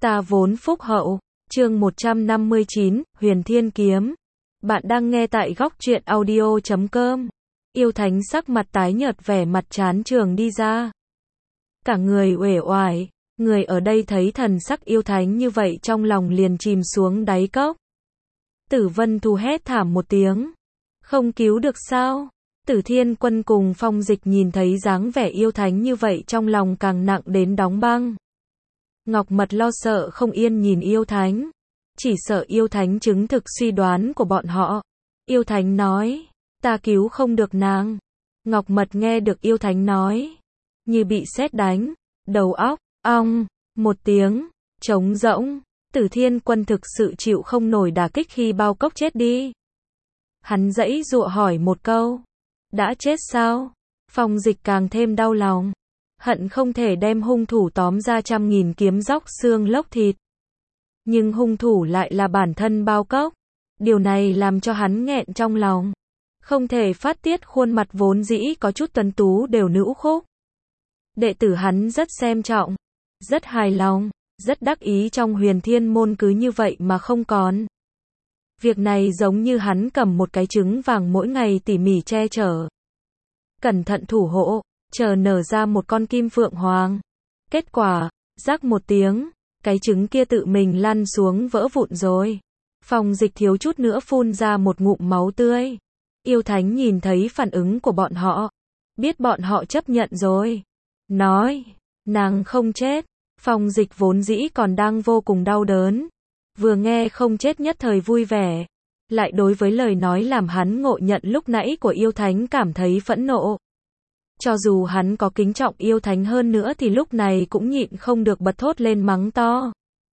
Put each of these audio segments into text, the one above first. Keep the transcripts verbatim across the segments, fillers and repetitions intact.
Ta vốn phúc hậu. Chương một trăm năm mươi chín, Huyền Thiên Kiếm. Bạn đang nghe tại góc truyện audio chấm com. Yêu Thánh sắc mặt tái nhợt, vẻ mặt chán trường đi ra. Cả người uể oải, người ở đây thấy thần sắc Yêu Thánh như vậy trong lòng liền chìm xuống đáy cốc. Tử Vân Thù hét thảm một tiếng. Không cứu được sao? Tử Thiên Quân cùng Phong Dịch nhìn thấy dáng vẻ Yêu Thánh như vậy trong lòng càng nặng đến đóng băng. Ngọc Mật lo sợ không yên nhìn Yêu Thánh. Chỉ sợ Yêu Thánh chứng thực suy đoán của bọn họ. Yêu Thánh nói, ta cứu không được nàng. Ngọc Mật nghe được Yêu Thánh nói, như bị sét đánh, đầu óc, ong, một tiếng, trống rỗng. Tử Thiên Quân thực sự chịu không nổi đả kích khi bao cốc chết đi. Hắn giãy giụa hỏi một câu, đã chết sao? Phong Dịch càng thêm đau lòng. Hận không thể đem hung thủ tóm ra trăm nghìn kiếm róc xương lốc thịt. Nhưng hung thủ lại là bản thân bao cốc. Điều này làm cho hắn nghẹn trong lòng. Không thể phát tiết, khuôn mặt vốn dĩ có chút tuấn tú đều nữ khúc. Đệ tử hắn rất xem trọng, rất hài lòng, rất đắc ý trong Huyền Thiên môn cứ như vậy mà không còn. Việc này giống như hắn cầm một cái trứng vàng mỗi ngày tỉ mỉ che chở, cẩn thận thủ hộ, chờ nở ra một con kim phượng hoàng. Kết quả, rắc một tiếng, cái trứng kia tự mình lăn xuống vỡ vụn rồi. Phong Dịch thiếu chút nữa phun ra một ngụm máu tươi. Yêu Thánh nhìn thấy phản ứng của bọn họ, biết bọn họ chấp nhận rồi. Nói, nàng không chết. Phong Dịch vốn dĩ còn đang vô cùng đau đớn. Vừa nghe không chết nhất thời vui vẻ. Lại đối với lời nói làm hắn ngộ nhận lúc nãy của Yêu Thánh cảm thấy phẫn nộ. Cho dù hắn có kính trọng Yêu Thánh hơn nữa thì lúc này cũng nhịn không được bật thốt lên mắng to.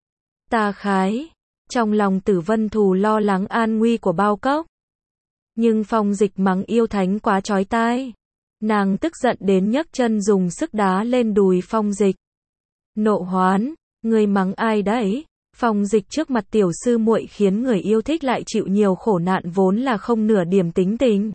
Ta khái. Trong lòng Tử Vân Thù lo lắng an nguy của bao cốc. Nhưng Phong Dịch mắng Yêu Thánh quá chói tai. Nàng tức giận đến nhấc chân dùng sức đá lên đùi Phong Dịch. Nộ hoán, người mắng ai đấy? Phong Dịch trước mặt tiểu sư muội khiến người yêu thích lại chịu nhiều khổ nạn vốn là không nửa điểm tính tình.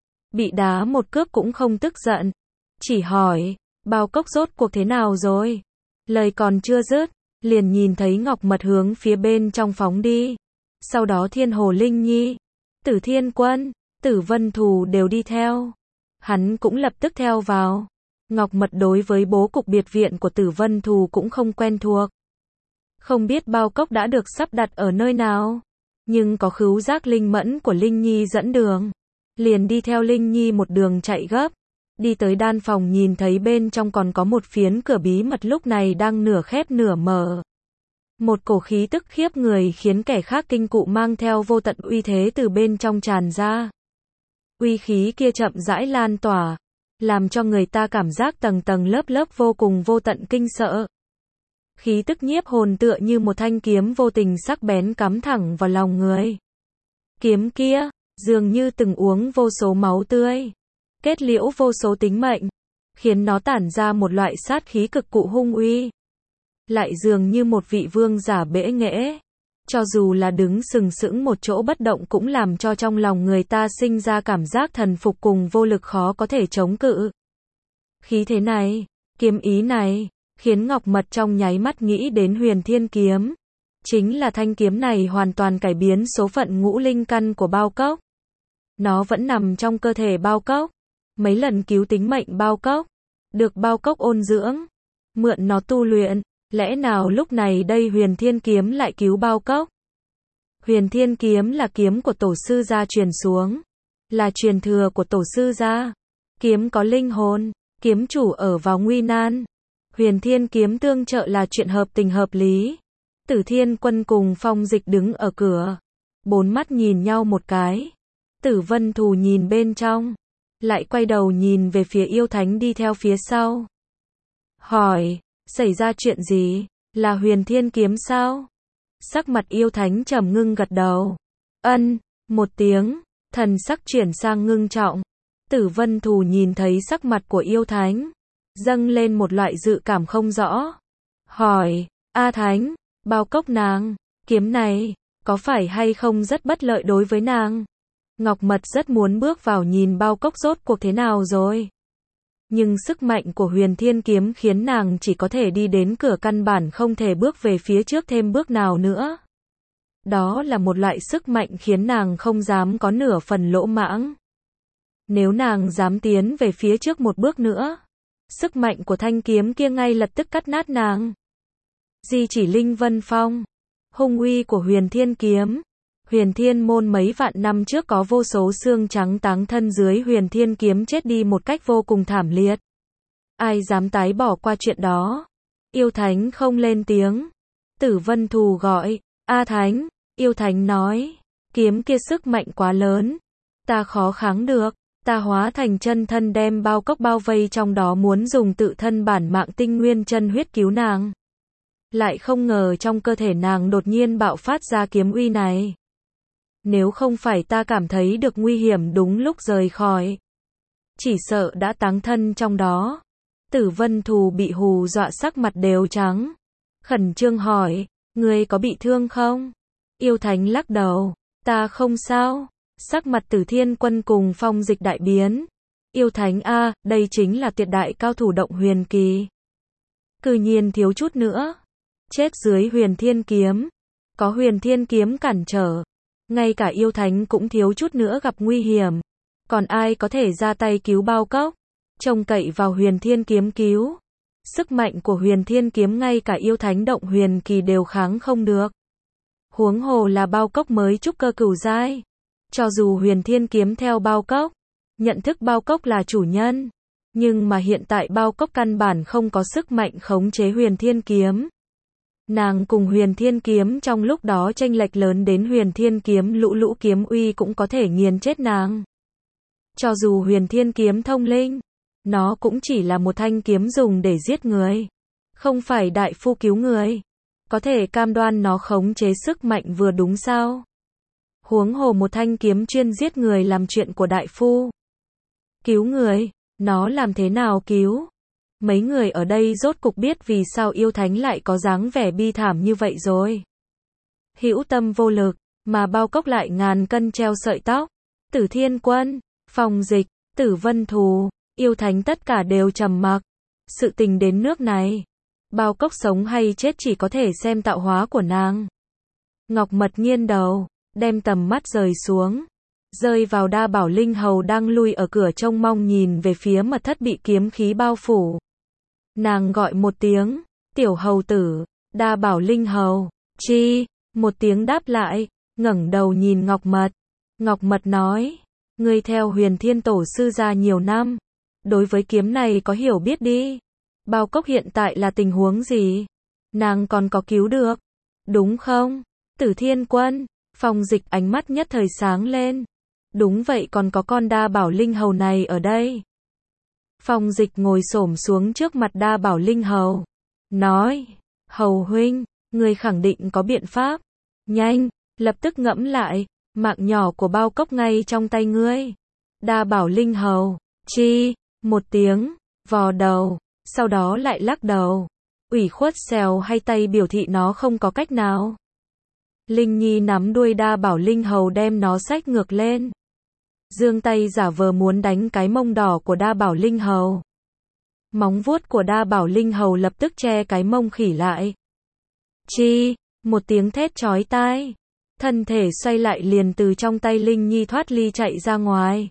Bị đá một cước cũng không tức giận. Chỉ hỏi, bao cốc rốt cuộc thế nào rồi? Lời còn chưa dứt, liền nhìn thấy Ngọc Mật hướng phía bên trong phóng đi. Sau đó Thiên Hồ Linh Nhi, Tử Thiên Quân, Tử Vân Thù đều đi theo. Hắn cũng lập tức theo vào. Ngọc Mật đối với bố cục biệt viện của Tử Vân Thù cũng không quen thuộc. Không biết bao cốc đã được sắp đặt ở nơi nào. Nhưng có khứu giác linh mẫn của Linh Nhi dẫn đường. Liền đi theo Linh Nhi một đường chạy gấp. Đi tới đan phòng nhìn thấy bên trong còn có một phiến cửa bí mật lúc này đang nửa khép nửa mở. Một cổ khí tức khiếp người khiến kẻ khác kinh cụ mang theo vô tận uy thế từ bên trong tràn ra. Uy khí kia chậm rãi lan tỏa, làm cho người ta cảm giác tầng tầng lớp lớp vô cùng vô tận kinh sợ. Khí tức nhiếp hồn tựa như một thanh kiếm vô tình sắc bén cắm thẳng vào lòng người. Kiếm kia, dường như từng uống vô số máu tươi, kết liễu vô số tính mệnh, khiến nó tản ra một loại sát khí cực cụ hung uy. Lại dường như một vị vương giả bẽ nghễ, cho dù là đứng sừng sững một chỗ bất động cũng làm cho trong lòng người ta sinh ra cảm giác thần phục cùng vô lực khó có thể chống cự. Khí thế này, kiếm ý này, khiến Ngọc Mật trong nháy mắt nghĩ đến Huyền Thiên Kiếm. Chính là thanh kiếm này hoàn toàn cải biến số phận ngũ linh căn của bao cốc. Nó vẫn nằm trong cơ thể bao cốc. Mấy lần cứu tính mệnh bao cốc, được bao cốc ôn dưỡng, mượn nó tu luyện. Lẽ nào lúc này đây Huyền Thiên Kiếm lại cứu bao cốc? Huyền Thiên Kiếm là kiếm của tổ sư gia truyền xuống, là truyền thừa của tổ sư gia. Kiếm có linh hồn, kiếm chủ ở vào nguy nan. Huyền Thiên Kiếm tương trợ là chuyện hợp tình hợp lý. Tử Thiên Quân cùng Phong Dịch đứng ở cửa, bốn mắt nhìn nhau một cái. Tử Vân Thù nhìn bên trong, lại quay đầu nhìn về phía Yêu Thánh đi theo phía sau. Hỏi, xảy ra chuyện gì? Là Huyền Thiên Kiếm sao? Sắc mặt Yêu Thánh trầm ngưng gật đầu. Ân, một tiếng, thần sắc chuyển sang ngưng trọng. Tử Vân Thù nhìn thấy sắc mặt của Yêu Thánh, dâng lên một loại dự cảm không rõ. Hỏi, A Thánh, bao cốc nàng, kiếm này, có phải hay không rất bất lợi đối với nàng? Ngọc Mật rất muốn bước vào nhìn bao cốc rốt cuộc thế nào rồi. Nhưng sức mạnh của huyền thiên kiếm khiến nàng chỉ có thể đi đến cửa, căn bản không thể bước về phía trước thêm bước nào nữa. Đó là một loại sức mạnh khiến nàng không dám có nửa phần lỗ mãng. Nếu nàng dám tiến về phía trước một bước nữa, sức mạnh của thanh kiếm kia ngay lập tức cắt nát nàng. Di chỉ Linh Vân Phong, hung uy của huyền thiên kiếm. Huyền thiên môn mấy vạn năm trước có vô số xương trắng táng thân dưới huyền thiên kiếm, chết đi một cách vô cùng thảm liệt. Ai dám tái bỏ qua chuyện đó? Yêu Thánh không lên tiếng. Tử Vân Thù gọi, A Thánh. Yêu Thánh nói, kiếm kia sức mạnh quá lớn, ta khó kháng được. Ta hóa thành chân thân đem bao cốc bao vây trong đó, muốn dùng tự thân bản mạng tinh nguyên chân huyết cứu nàng. Lại không ngờ trong cơ thể nàng đột nhiên bạo phát ra kiếm uy này. Nếu không phải ta cảm thấy được nguy hiểm đúng lúc rời khỏi, chỉ sợ đã táng thân trong đó. Tử Vân Thù bị hù dọa sắc mặt đều trắng. Khẩn trương hỏi, ngươi có bị thương không? Yêu Thánh lắc đầu, ta không sao. Sắc mặt Tử Thiên Quân cùng Phong Dịch đại biến. Yêu Thánh a, đây chính là tuyệt đại cao thủ động huyền kỳ. Cư nhiên thiếu chút nữa chết dưới huyền thiên kiếm. Có huyền thiên kiếm cản trở, ngay cả Yêu Thánh cũng thiếu chút nữa gặp nguy hiểm. Còn ai có thể ra tay cứu bao cốc? Trông cậy vào huyền thiên kiếm cứu. Sức mạnh của huyền thiên kiếm ngay cả Yêu Thánh động huyền kỳ đều kháng không được. Huống hồ là bao cốc mới trúc cơ cửu giai. Cho dù huyền thiên kiếm theo bao cốc, nhận thức bao cốc là chủ nhân, nhưng mà hiện tại bao cốc căn bản không có sức mạnh khống chế huyền thiên kiếm. Nàng cùng huyền thiên kiếm trong lúc đó chênh lệch lớn đến huyền thiên kiếm lũ lũ kiếm uy cũng có thể nghiền chết nàng. Cho dù huyền thiên kiếm thông linh, nó cũng chỉ là một thanh kiếm dùng để giết người, không phải đại phu cứu người. Có thể cam đoan nó khống chế sức mạnh vừa đúng sao? Huống hồ một thanh kiếm chuyên giết người làm chuyện của đại phu. Cứu người, nó làm thế nào cứu? Mấy người ở đây rốt cục biết vì sao Yêu Thánh lại có dáng vẻ bi thảm như vậy rồi. Hữu tâm vô lực, mà bao cốc lại ngàn cân treo sợi tóc. Tử Thiên Quân, Phong Dịch, Tử Vân Thù, Yêu Thánh tất cả đều trầm mặc. Sự tình đến nước này, bao cốc sống hay chết chỉ có thể xem tạo hóa của nàng. Ngọc Mật nghiêng đầu, đem tầm mắt rời xuống, rơi vào Đa Bảo Linh Hầu đang lui ở cửa trông mong nhìn về phía mật thất bị kiếm khí bao phủ. Nàng gọi một tiếng, tiểu hầu tử. Đa Bảo Linh Hầu, chi, một tiếng đáp lại, ngẩng đầu nhìn Ngọc Mật. Ngọc Mật nói, ngươi theo Huyền Thiên Tổ sư ra nhiều năm, đối với kiếm này có hiểu biết đi. Bao cốc hiện tại là tình huống gì? Nàng còn có cứu được, đúng không? Tử Thiên Quân, Phong Dịch ánh mắt nhất thời sáng lên. Đúng vậy, còn có con Đa Bảo Linh Hầu này ở đây. Phong Dịch ngồi xổm xuống trước mặt Đa Bảo Linh Hầu, nói, Hầu huynh, ngươi khẳng định có biện pháp. Nhanh, lập tức ngẫm lại, mạng nhỏ của bao cốc ngay trong tay ngươi. Đa Bảo Linh Hầu, chi, một tiếng, vò đầu, sau đó lại lắc đầu, ủy khuất xèo hay tay biểu thị nó không có cách nào. Linh Nhi nắm đuôi Đa Bảo Linh Hầu đem nó xách ngược lên. Giương tay giả vờ muốn đánh cái mông đỏ của Đa Bảo Linh Hầu. Móng vuốt của Đa Bảo Linh Hầu lập tức che cái mông khỉ lại. Chi, một tiếng thét chói tai. Thân thể xoay lại liền từ trong tay Linh Nhi thoát ly chạy ra ngoài.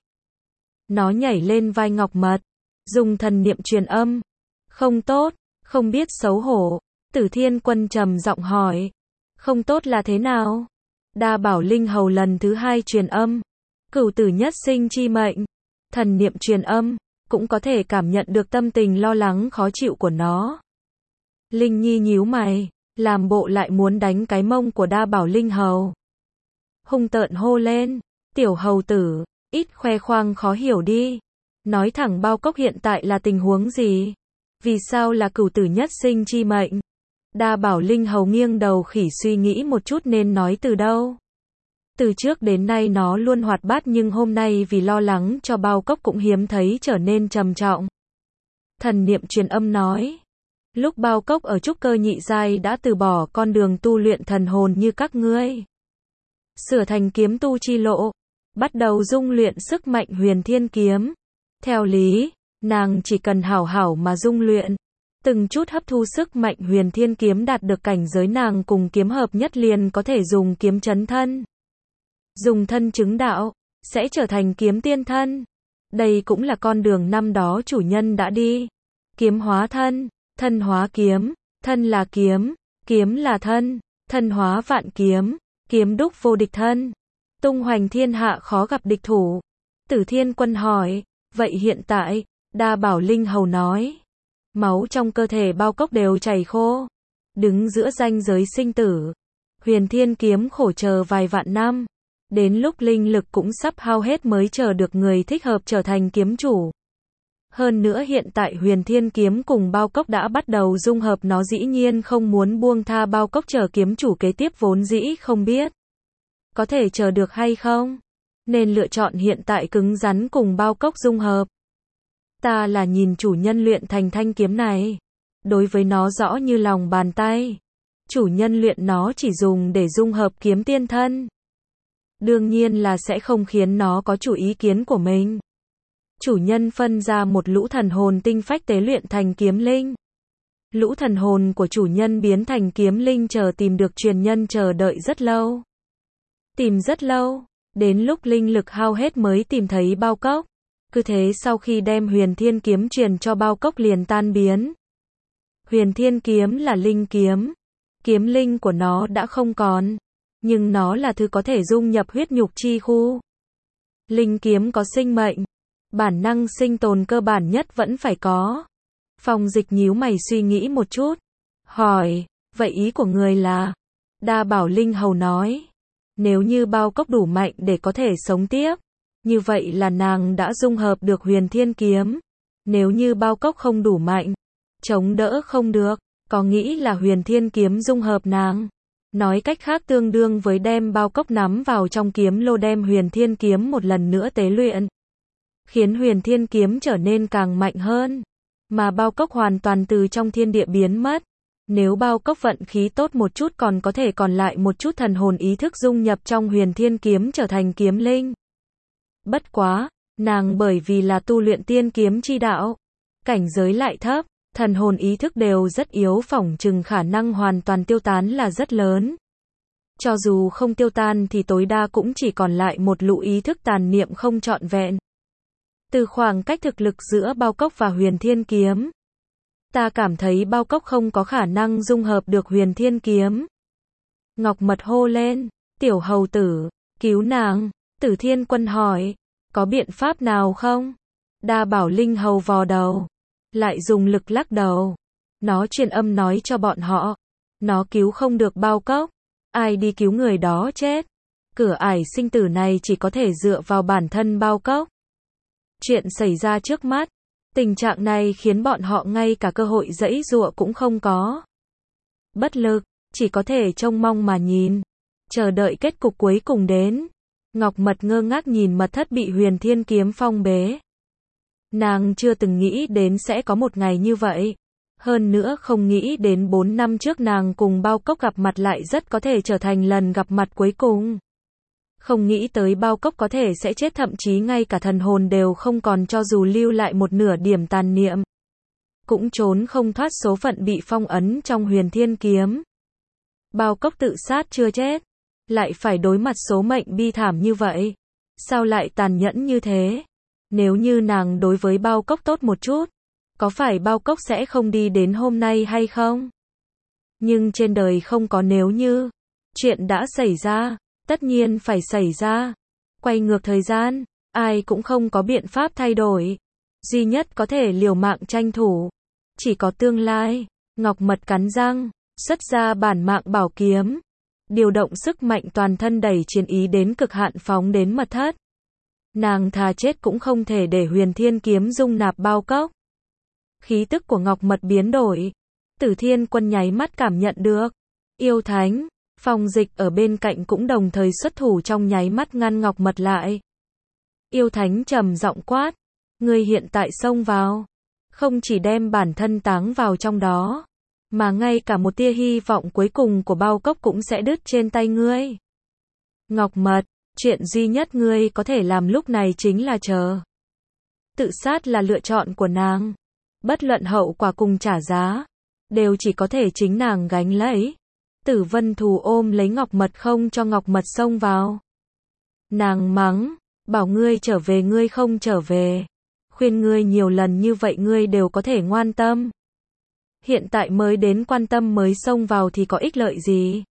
Nó nhảy lên vai Ngọc Mật, dùng thần niệm truyền âm. Không tốt, không biết xấu hổ. Tử Thiên Quân trầm giọng hỏi. Không tốt là thế nào? Đa Bảo Linh Hầu lần thứ hai truyền âm. Cửu tử nhất sinh chi mệnh. Thần niệm truyền âm, cũng có thể cảm nhận được tâm tình lo lắng khó chịu của nó. Linh Nhi nhíu mày, làm bộ lại muốn đánh cái mông của Đa Bảo Linh Hầu. Hung tợn hô lên, tiểu hầu tử, ít khoe khoang khó hiểu đi. Nói thẳng bao cốc hiện tại là tình huống gì? Vì sao là cửu tử nhất sinh chi mệnh? Đa Bảo Linh Hầu nghiêng đầu khỉ suy nghĩ một chút nên nói từ đâu. Từ trước đến nay nó luôn hoạt bát nhưng hôm nay vì lo lắng cho bao cốc cũng hiếm thấy trở nên trầm trọng. Thần niệm truyền âm nói. Lúc bao cốc ở trúc cơ nhị giai đã từ bỏ con đường tu luyện thần hồn như các ngươi. Sửa thành kiếm tu chi lộ. Bắt đầu dung luyện sức mạnh huyền thiên kiếm. Theo lý, Nàng chỉ cần hảo hảo mà dung luyện, từng chút hấp thu sức mạnh huyền thiên kiếm đạt được cảnh giới nàng cùng kiếm hợp nhất liền có thể dùng kiếm chấn thân. Dùng thân chứng đạo, sẽ trở thành kiếm tiên thân. Đây cũng là con đường năm đó chủ nhân đã đi. Kiếm hóa thân, thân hóa kiếm, thân là kiếm, kiếm là thân, thân hóa vạn kiếm, kiếm đúc vô địch thân. Tung hoành thiên hạ khó gặp địch thủ. Tử Thiên Quân hỏi, vậy hiện tại, Đa Bảo Linh Hầu nói, máu trong cơ thể bao cốc đều chảy khô, đứng giữa ranh giới sinh tử. Huyền Thiên Kiếm khổ chờ vài vạn năm, đến lúc linh lực cũng sắp hao hết mới chờ được người thích hợp trở thành kiếm chủ. Hơn nữa hiện tại Huyền Thiên Kiếm cùng bao cốc đã bắt đầu dung hợp, nó dĩ nhiên không muốn buông tha bao cốc chờ kiếm chủ kế tiếp, vốn dĩ không biết có thể chờ được hay không, nên lựa chọn hiện tại cứng rắn cùng bao cốc dung hợp. Ta là nhìn chủ nhân luyện thành thanh kiếm này, đối với nó rõ như lòng bàn tay. Chủ nhân luyện nó chỉ dùng để dung hợp kiếm tiên thân, đương nhiên là sẽ không khiến nó có chủ ý kiến của mình. Chủ nhân phân ra một lũ thần hồn tinh phách tế luyện thành kiếm linh. Lũ thần hồn của chủ nhân biến thành kiếm linh, chờ tìm được truyền nhân chờ đợi rất lâu. Tìm rất lâu, đến lúc linh lực hao hết mới tìm thấy bao cốc. Cứ thế sau khi đem Huyền Thiên Kiếm truyền cho bao cốc liền tan biến. Huyền Thiên Kiếm là linh kiếm, kiếm linh của nó đã không còn, nhưng nó là thứ có thể dung nhập huyết nhục chi khu. Linh kiếm có sinh mệnh, bản năng sinh tồn cơ bản nhất vẫn phải có. Phong Dịch nhíu mày suy nghĩ một chút, hỏi, vậy ý của người là? Đa Bảo Linh Hầu nói, nếu như bao cốc đủ mạnh để có thể sống tiếp, như vậy là nàng đã dung hợp được Huyền Thiên Kiếm. Nếu như bao cốc không đủ mạnh, chống đỡ không được, có nghĩ là Huyền Thiên Kiếm dung hợp nàng. Nói cách khác tương đương với đem bao cốc nắm vào trong kiếm lô, đem Huyền Thiên Kiếm một lần nữa tế luyện, khiến Huyền Thiên Kiếm trở nên càng mạnh hơn, mà bao cốc hoàn toàn từ trong thiên địa biến mất. Nếu bao cốc vận khí tốt một chút còn có thể còn lại một chút thần hồn ý thức dung nhập trong Huyền Thiên Kiếm trở thành kiếm linh. Bất quá, nàng bởi vì là tu luyện tiên kiếm chi đạo, cảnh giới lại thấp, thần hồn ý thức đều rất yếu, phỏng chừng khả năng hoàn toàn tiêu tán là rất lớn. Cho dù không tiêu tan thì tối đa cũng chỉ còn lại một lũ ý thức tàn niệm không trọn vẹn. Từ khoảng cách thực lực giữa bao cốc và Huyền Thiên Kiếm, ta cảm thấy bao cốc không có khả năng dung hợp được Huyền Thiên Kiếm. Ngọc Mật hô lên, tiểu hầu tử, cứu nàng. Tử Thiên Quân hỏi, có biện pháp nào không? Đa Bảo Linh Hầu vò đầu, lại dùng lực lắc đầu. Nó truyền âm nói cho bọn họ, nó cứu không được bao cốc, ai đi cứu người đó chết. Cửa ải sinh tử này chỉ có thể dựa vào bản thân bao cốc. Chuyện xảy ra trước mắt, tình trạng này khiến bọn họ ngay cả cơ hội giãy giụa cũng không có. Bất lực, chỉ có thể trông mong mà nhìn, chờ đợi kết cục cuối cùng đến. Ngọc Mật ngơ ngác nhìn mật thất bị Huyền Thiên Kiếm phong bế. Nàng chưa từng nghĩ đến sẽ có một ngày như vậy. Hơn nữa không nghĩ đến bốn năm trước nàng cùng bao cốc gặp mặt lại rất có thể trở thành lần gặp mặt cuối cùng. Không nghĩ tới bao cốc có thể sẽ chết, thậm chí ngay cả thần hồn đều không còn, cho dù lưu lại một nửa điểm tàn niệm, cũng trốn không thoát số phận bị phong ấn trong Huyền Thiên Kiếm. Bao cốc tự sát chưa chết, lại phải đối mặt số mệnh bi thảm như vậy. Sao lại tàn nhẫn như thế? Nếu như nàng đối với bao cốc tốt một chút, có phải bao cốc sẽ không đi đến hôm nay hay không? Nhưng trên đời không có nếu như. Chuyện đã xảy ra, tất nhiên phải xảy ra. Quay ngược thời gian, ai cũng không có biện pháp thay đổi. Duy nhất có thể liều mạng tranh thủ, chỉ có tương lai. Ngọc Mật cắn răng, xuất ra bản mạng bảo kiếm, điều động sức mạnh toàn thân đẩy chiến ý đến cực hạn phóng đến mật thất. Nàng thà chết cũng không thể để Huyền Thiên Kiếm dung nạp bao cốc. Khí tức của Ngọc Mật biến đổi. Tử Thiên Quân nháy mắt cảm nhận được. Yêu Thánh, Phong Dịch ở bên cạnh cũng đồng thời xuất thủ, trong nháy mắt ngăn Ngọc Mật lại. Yêu Thánh trầm giọng quát, ngươi hiện tại xông vào, không chỉ đem bản thân táng vào trong đó, mà ngay cả một tia hy vọng cuối cùng của bao cốc cũng sẽ đứt trên tay ngươi. Ngọc Mật, chuyện duy nhất ngươi có thể làm lúc này chính là chờ. Tự sát là lựa chọn của nàng. Bất luận hậu quả cùng trả giá, đều chỉ có thể chính nàng gánh lấy. Tử Vân Thù ôm lấy Ngọc Mật không cho Ngọc Mật xông vào. Nàng mắng, bảo ngươi trở về ngươi không trở về. Khuyên ngươi nhiều lần như vậy ngươi đều có thể ngoan tâm. Hiện tại mới đến quan tâm mới xông vào thì có ích lợi gì?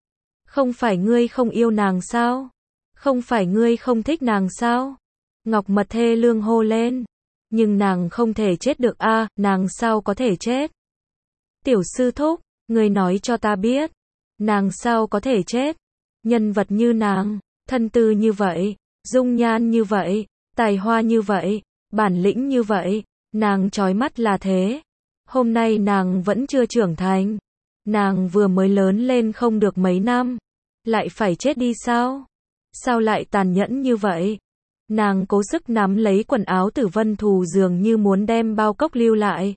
Không phải ngươi không yêu nàng sao? Không phải ngươi không thích nàng sao? Ngọc Mật thê lương hô lên. Nhưng nàng không thể chết được a, à, nàng sao có thể chết? Tiểu sư thúc, ngươi nói cho ta biết. Nàng sao có thể chết? Nhân vật như nàng, thân tư như vậy, dung nhan như vậy, tài hoa như vậy, bản lĩnh như vậy, nàng chói mắt là thế. Hôm nay nàng vẫn chưa trưởng thành. Nàng vừa mới lớn lên không được mấy năm. Lại phải chết đi sao? Sao lại tàn nhẫn như vậy? Nàng cố sức nắm lấy quần áo Tử Vân Thù dường như muốn đem bao cốc lưu lại.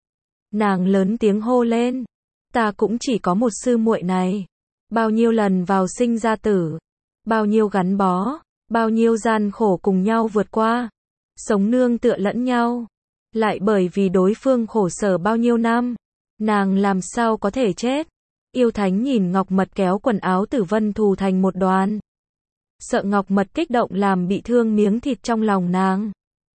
Nàng lớn tiếng hô lên. Ta cũng chỉ có một sư muội này. Bao nhiêu lần vào sinh ra tử. Bao nhiêu gắn bó. Bao nhiêu gian khổ cùng nhau vượt qua. Sống nương tựa lẫn nhau. Lại bởi vì đối phương khổ sở bao nhiêu năm. Nàng làm sao có thể chết. Yêu Thánh nhìn Ngọc Mật kéo quần áo Tử Vân Thù thành một đoàn. Sợ Ngọc Mật kích động làm bị thương miếng thịt trong lòng nàng.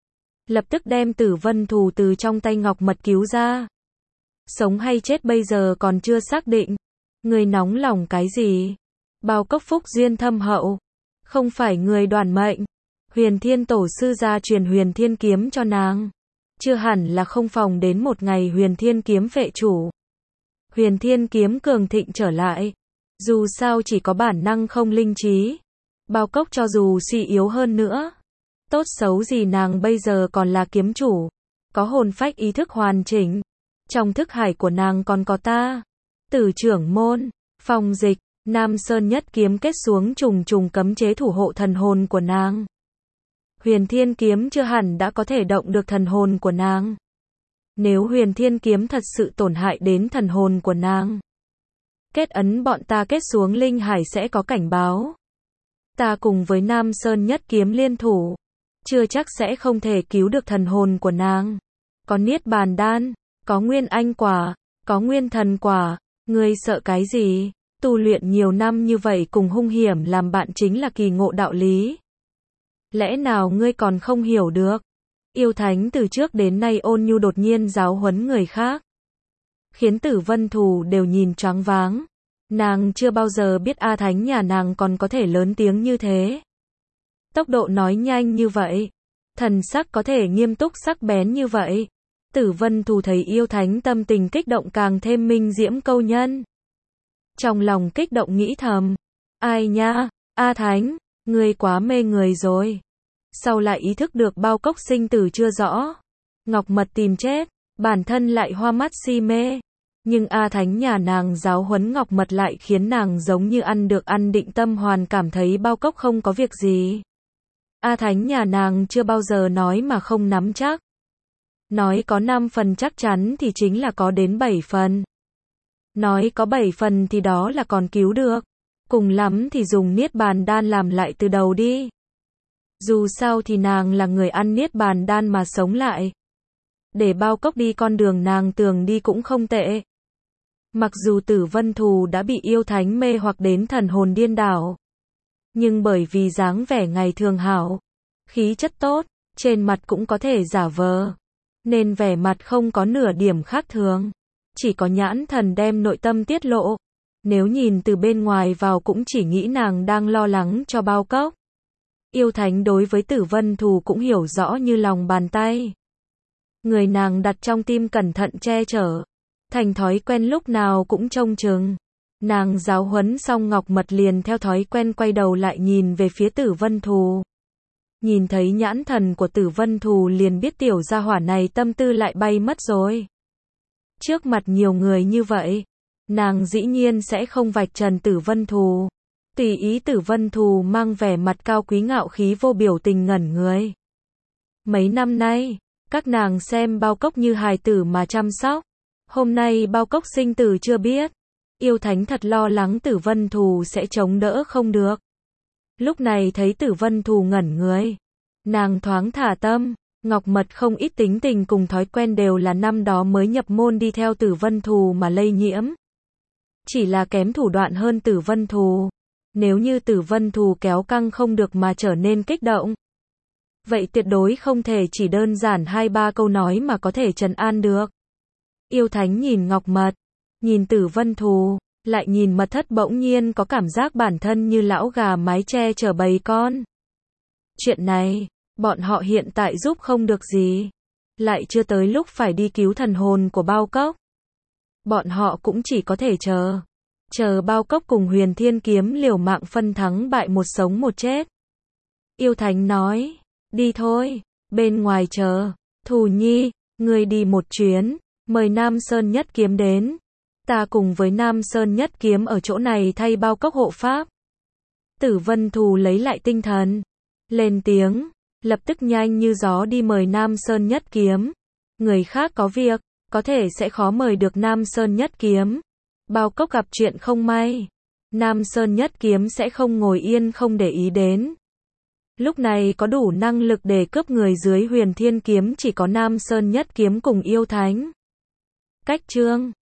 Lập tức đem Tử Vân Thù từ trong tay Ngọc Mật cứu ra. Sống hay chết bây giờ còn chưa xác định. Người nóng lòng cái gì? Bao cốc phúc duyên thâm hậu. Không phải người đoàn mệnh. Huyền Thiên Tổ sư gia truyền Huyền Thiên Kiếm cho nàng. Chưa hẳn là không phòng đến một ngày Huyền Thiên Kiếm phệ chủ. Huyền Thiên Kiếm cường thịnh trở lại. Dù sao chỉ có bản năng không linh trí. Bao cốc cho dù suy yếu hơn nữa. Tốt xấu gì nàng bây giờ còn là kiếm chủ. Có hồn phách ý thức hoàn chỉnh. Trong thức hải của nàng còn có ta. Tử trưởng môn, Phong Dịch, Nam Sơn nhất kiếm kết xuống trùng trùng cấm chế thủ hộ thần hồn của nàng. Huyền Thiên Kiếm chưa hẳn đã có thể động được thần hồn của nàng. Nếu Huyền Thiên Kiếm thật sự tổn hại đến thần hồn của nàng. Kết ấn bọn ta kết xuống linh hải sẽ có cảnh báo. Ta cùng với Nam Sơn nhất kiếm liên thủ. Chưa chắc sẽ không thể cứu được thần hồn của nàng. Có Niết Bàn Đan, có Nguyên Anh Quả, có Nguyên Thần Quả. Ngươi sợ cái gì? Tu luyện nhiều năm như vậy cùng hung hiểm làm bạn chính là kỳ ngộ đạo lý. Lẽ nào ngươi còn không hiểu được? Yêu Thánh từ trước đến nay ôn nhu đột nhiên giáo huấn người khác. Khiến Tử Vân Thù đều nhìn choáng váng. Nàng chưa bao giờ biết A Thánh nhà nàng còn có thể lớn tiếng như thế. Tốc độ nói nhanh như vậy. Thần sắc có thể nghiêm túc sắc bén như vậy. Tử Vân Thù thấy Yêu Thánh tâm tình kích động càng thêm minh diễm câu nhân. Trong lòng kích động nghĩ thầm. Ai nha, A Thánh, ngươi quá mê người rồi. Sau lại ý thức được bao cốc sinh tử chưa rõ. Ngọc Mật tìm chết, bản thân lại hoa mắt si mê. Nhưng A Thánh nhà nàng giáo huấn Ngọc Mật lại khiến nàng giống như ăn được ăn định tâm hoàn cảm thấy bao cốc không có việc gì. A Thánh nhà nàng chưa bao giờ nói mà không nắm chắc. Nói có năm phần chắc chắn thì chính là có đến bảy phần. Nói có bảy phần thì đó là còn cứu được. Cùng lắm thì dùng Niết Bàn Đan làm lại từ đầu đi. Dù sao thì nàng là người ăn Niết Bàn Đan mà sống lại. Để bao cốc đi con đường nàng tưởng đi cũng không tệ. Mặc dù Tử Vân Thù đã bị Yêu Thánh mê hoặc đến thần hồn điên đảo. Nhưng bởi vì dáng vẻ ngày thường hảo, khí chất tốt, trên mặt cũng có thể giả vờ. Nên vẻ mặt không có nửa điểm khác thường. Chỉ có nhãn thần đem nội tâm tiết lộ. Nếu nhìn từ bên ngoài vào cũng chỉ nghĩ nàng đang lo lắng cho bao cốc. Yêu Thánh đối với Tử Vân Thù cũng hiểu rõ như lòng bàn tay. Người nàng đặt trong tim cẩn thận che chở. Thành thói quen lúc nào cũng trông chừng. Nàng giáo huấn xong Ngọc Mật liền theo thói quen quay đầu lại nhìn về phía Tử Vân Thù. Nhìn thấy nhãn thần của Tử Vân Thù liền biết tiểu gia hỏa này tâm tư lại bay mất rồi. Trước mặt nhiều người như vậy, nàng dĩ nhiên sẽ không vạch trần Tử Vân Thù. Tùy ý Tử Vân Thù mang vẻ mặt cao quý ngạo khí vô biểu tình ngẩn người. Mấy năm nay, các nàng xem bao cốc như hài tử mà chăm sóc. Hôm nay bao cốc sinh tử chưa biết. Yêu Thánh thật lo lắng Tử Vân Thù sẽ chống đỡ không được. Lúc này thấy Tử Vân Thù ngẩn người. Nàng thoáng thả tâm. Ngọc Mật không ít tính tình cùng thói quen đều là năm đó mới nhập môn đi theo Tử Vân Thù mà lây nhiễm. Chỉ là kém thủ đoạn hơn Tử Vân Thù. Nếu như Tử Vân Thù kéo căng không được mà trở nên kích động, vậy tuyệt đối không thể chỉ đơn giản hai ba câu nói mà có thể trấn an được. Yêu Thánh nhìn Ngọc Mật, nhìn Tử Vân Thù, lại nhìn Mật Thất, bỗng nhiên có cảm giác bản thân như lão gà mái che chở bầy con. Chuyện này, bọn họ hiện tại giúp không được gì. Lại chưa tới lúc phải đi cứu thần hồn của Bao Cốc. Bọn họ cũng chỉ có thể chờ. Chờ Bao Cốc cùng Huyền Thiên Kiếm liều mạng phân thắng bại, một sống một chết. Yêu Thánh nói, đi thôi, bên ngoài chờ. Thù Nhi, ngươi đi một chuyến, mời Nam Sơn Nhất Kiếm đến. Ta cùng với Nam Sơn Nhất Kiếm ở chỗ này thay Bao Cốc hộ pháp. Tử Vân Thù lấy lại tinh thần, lên tiếng, lập tức nhanh như gió đi mời Nam Sơn Nhất Kiếm. Người khác có việc, có thể sẽ khó mời được Nam Sơn Nhất Kiếm. Bao Cốc gặp chuyện không may, Nam Sơn Nhất Kiếm sẽ không ngồi yên không để ý đến. Lúc này có đủ năng lực để cướp người dưới Huyền Thiên Kiếm chỉ có Nam Sơn Nhất Kiếm cùng Yêu Thánh. Cách chương